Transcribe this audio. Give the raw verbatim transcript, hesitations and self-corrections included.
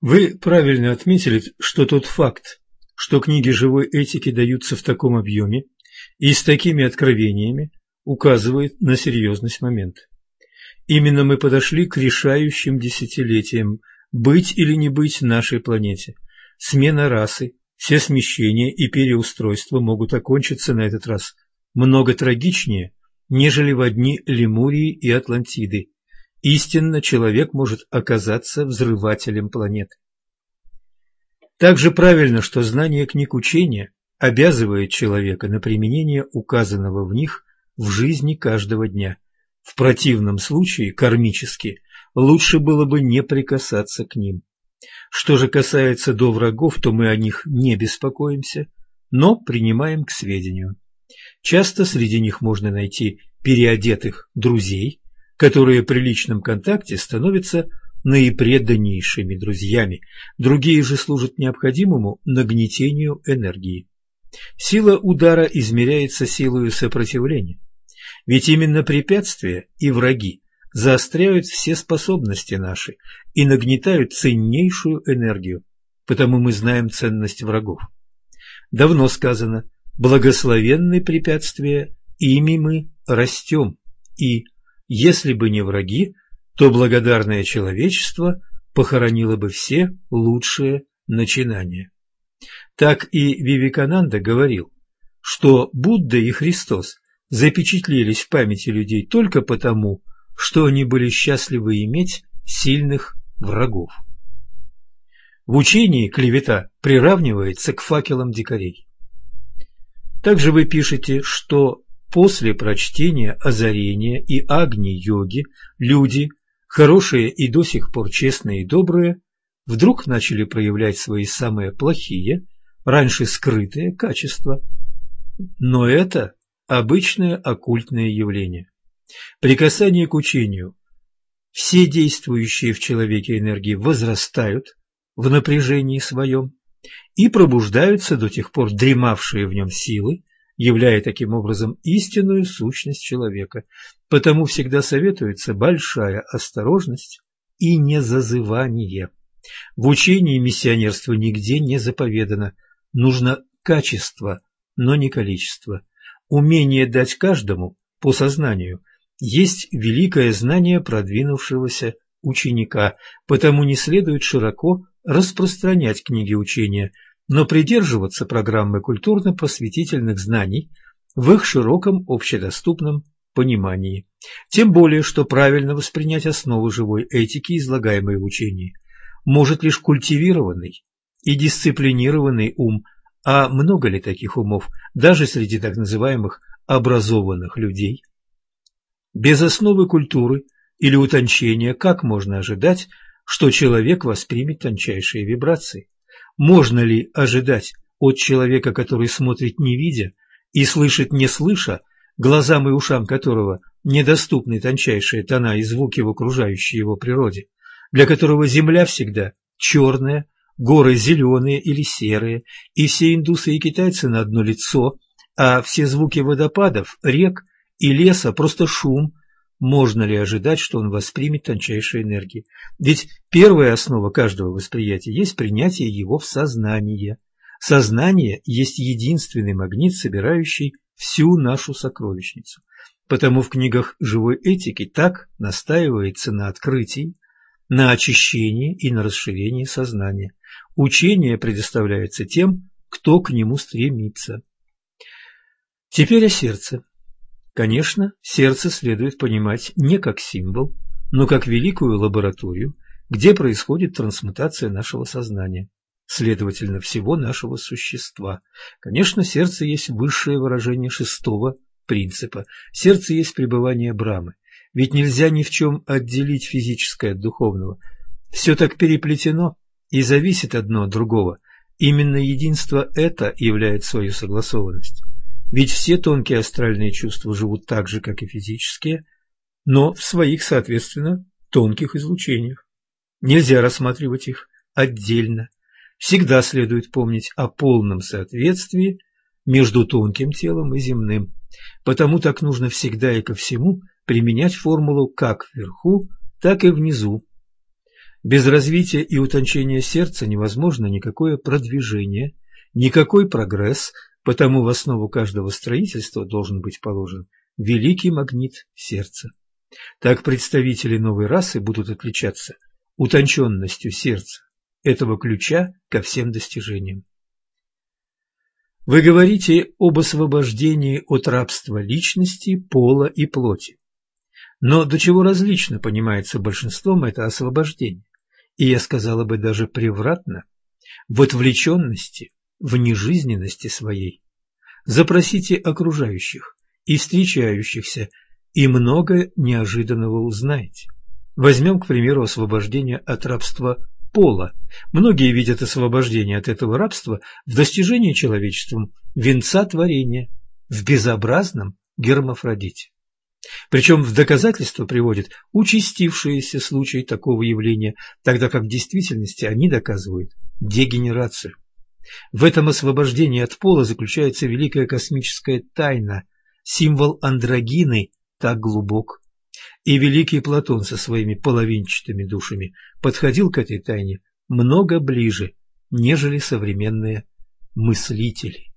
Вы правильно отметили, что тот факт, что книги живой этики даются в таком объеме и с такими откровениями, указывает на серьезность момента. Именно мы подошли к решающим десятилетиям быть или не быть нашей планете. Смена расы, все смещения и переустройства могут окончиться на этот раз много трагичнее, нежели во дни Лемурии и Атлантиды. Истинно, человек может оказаться взрывателем планеты. Также правильно, что знание книг учения обязывает человека на применение указанного в них в жизни каждого дня. В противном случае, кармически, лучше было бы не прикасаться к ним. Что же касается до врагов, то мы о них не беспокоимся, но принимаем к сведению. Часто среди них можно найти переодетых друзей, которые при личном контакте становятся наипреданнейшими друзьями, другие же служат необходимому нагнетению энергии. Сила удара измеряется силой сопротивления, ведь именно препятствия и враги заостряют все способности наши и нагнетают ценнейшую энергию, потому мы знаем ценность врагов. Давно сказано: благословенны препятствия, ими мы растем, и если бы не враги, то благодарное человечество похоронило бы все лучшие начинания. Так и Вивекананда говорил, что Будда и Христос запечатлелись в памяти людей только потому, что они были счастливы иметь сильных врагов. В учении клевета приравнивается к факелам дикарей. Также вы пишете, что после прочтения озарения и агни-йоги люди, хорошие и до сих пор честные и добрые, вдруг начали проявлять свои самые плохие, раньше скрытые качества. Но это обычное оккультное явление. При касании к учению все действующие в человеке энергии возрастают в напряжении своем и пробуждаются до тех пор дремавшие в нем силы, являя таким образом истинную сущность человека. Потому всегда советуется большая осторожность и незазывание. В учении миссионерства нигде не заповедано. Нужно качество, но не количество. Умение дать каждому по сознанию есть великое знание продвинувшегося ученика, потому не следует широко распространять книги учения, но придерживаться программы культурно-просветительных знаний в их широком общедоступном понимании. Тем более, что правильно воспринять основы живой этики, излагаемой в учении, может лишь культивированный и дисциплинированный ум. А много ли таких умов, даже среди так называемых образованных людей? Без основы культуры или утончения как можно ожидать, что человек воспримет тончайшие вибрации? Можно ли ожидать от человека, который смотрит не видя и слышит не слыша, глазам и ушам которого недоступны тончайшие тона и звуки в окружающей его природе, для которого земля всегда черная, горы зеленые или серые, и все индусы и китайцы на одно лицо, а все звуки водопадов, рек и леса просто шум? Можно ли ожидать, что он воспримет тончайшие энергии? Ведь первая основа каждого восприятия есть принятие его в сознание. Сознание есть единственный магнит, собирающий всю нашу сокровищницу. Потому в книгах живой этики так настаивается на открытии, на очищении и на расширении сознания. Учение предоставляется тем, кто к нему стремится. Теперь о сердце. Конечно, сердце следует понимать не как символ, но как великую лабораторию, где происходит трансмутация нашего сознания, следовательно, всего нашего существа. Конечно, сердце есть высшее выражение шестого принципа. Сердце есть пребывание Брамы. Ведь нельзя ни в чем отделить физическое от духовного. Все так переплетено и зависит одно от другого. Именно единство это являет свою согласованность. Ведь все тонкие астральные чувства живут так же, как и физические, но в своих, соответственно, тонких излучениях. Нельзя рассматривать их отдельно. Всегда следует помнить о полном соответствии между тонким телом и земным. Потому так нужно всегда и ко всему применять формулу как вверху, так и внизу. Без развития и утончения сердца невозможно никакое продвижение, никакой прогресс, потому в основу каждого строительства должен быть положен великий магнит сердца. Так представители новой расы будут отличаться утонченностью сердца, этого ключа ко всем достижениям. Вы говорите об освобождении от рабства личности, пола и плоти. Но до чего различно понимается большинством это освобождение, и я сказала бы даже превратно, в отвлеченности, в нежизненности своей. Запросите окружающих и встречающихся, и много неожиданного узнаете. Возьмем, к примеру, освобождение от рабства пола. Многие видят освобождение от этого рабства в достижении человечеством венца творения, в безобразном гермафродите. Причем в доказательство приводят участившиеся случаи такого явления, тогда как в действительности они доказывают дегенерацию. В этом освобождении от пола заключается великая космическая тайна, символ андрогины так глубок. И великий Платон со своими половинчатыми душами подходил к этой тайне много ближе, нежели современные мыслители.